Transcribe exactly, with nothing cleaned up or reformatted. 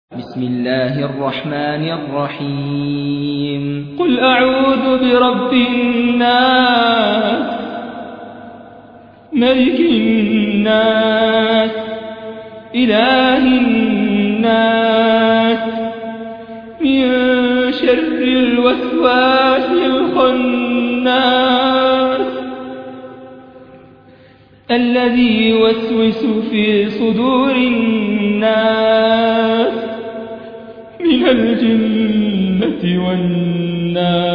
بسم الله الرحمن الرحيم قل أعوذ برب الناس ملك الناس إله الناس من شر الوسواس الخناس الذي يوسوس في صدور الناس من الجنة والناس